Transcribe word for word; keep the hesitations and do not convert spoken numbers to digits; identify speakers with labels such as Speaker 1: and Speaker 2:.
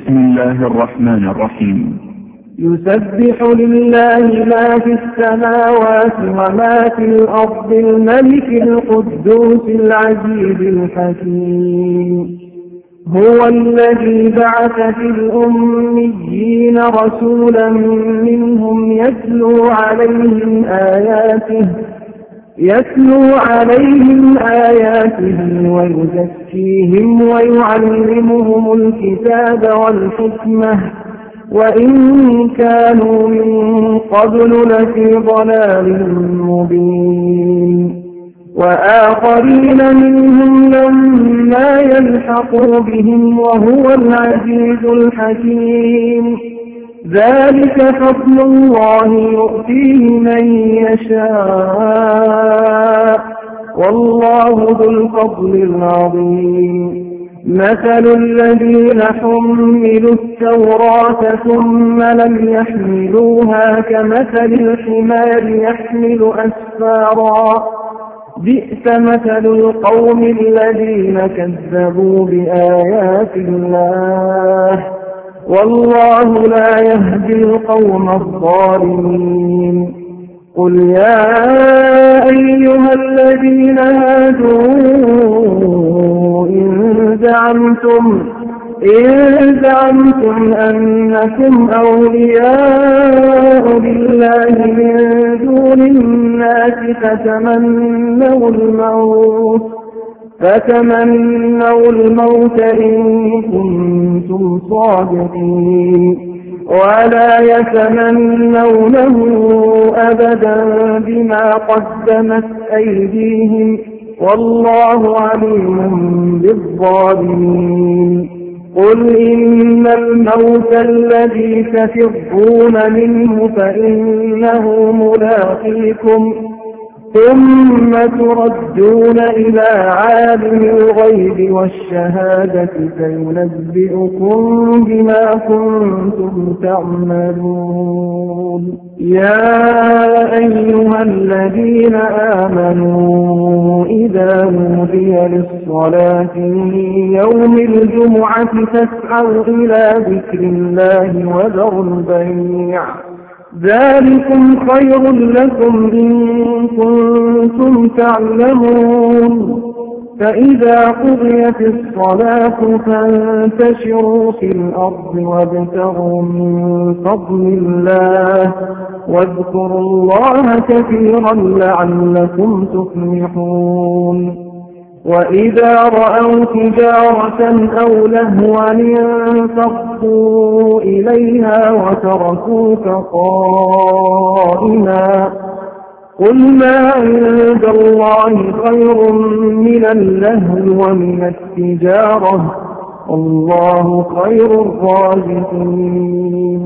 Speaker 1: بسم الله الرحمن الرحيم.
Speaker 2: يسبح لله ما في السماوات وما في الأرض الملك القدوس العزيز الحكيم. هو الذي بعث في الأميين رسولا منهم يتلو عليهم آياته يتلو عليهم آياته ويزكيهم ويعلمهم الكتاب والحكمة وإن كانوا من قبل لفي ضلال مبين. وآخرين منهم لما يلحقوا بهم وهو العزيز الحكيم. ذلك فضل الله يؤتيه من يشاء والله ذو الفضل العظيم. مثل الذين حملوا التوراة ثم لم يحملوها كمثل الحمار يحمل أسفارا بئس مثل القوم الذين كذبوا بآيات الله والله لا يهدي القوم الظالمين. قل يا أيها الذين هادوا إن زعمتم إن زعمتم أنكم أولياء لله من دون الناس فتمنوا الموت فتمنوا الموت إن كنتم صادقين ولا يتمنونه أبدا بما قدمت أيديهم والله عليم بالظالمين. قل إن الموت الذي تفرون منه فإنه ملاقيكم ثم تردون إلى عالم الغيب والشهادة فينبئكم بما كنتم تعملون. يا أيها الذين آمنوا إذا نودي للصلاة من يوم الجمعة فاسعوا إلى ذكر الله وذروا البيع ذلكم خير لكم إن كنتم تعلمون. فإذا قضيت الصلاة فانتشروا في الأرض وابتغوا من فضل الله واذكروا الله كثيرا لعلكم تفلحون. وإذا رأوا تجارة أو لهوا انفضوا إليها وتركوك قائما قل ما عند الله خير من اللهو ومن التجارة والله خير الرازقين.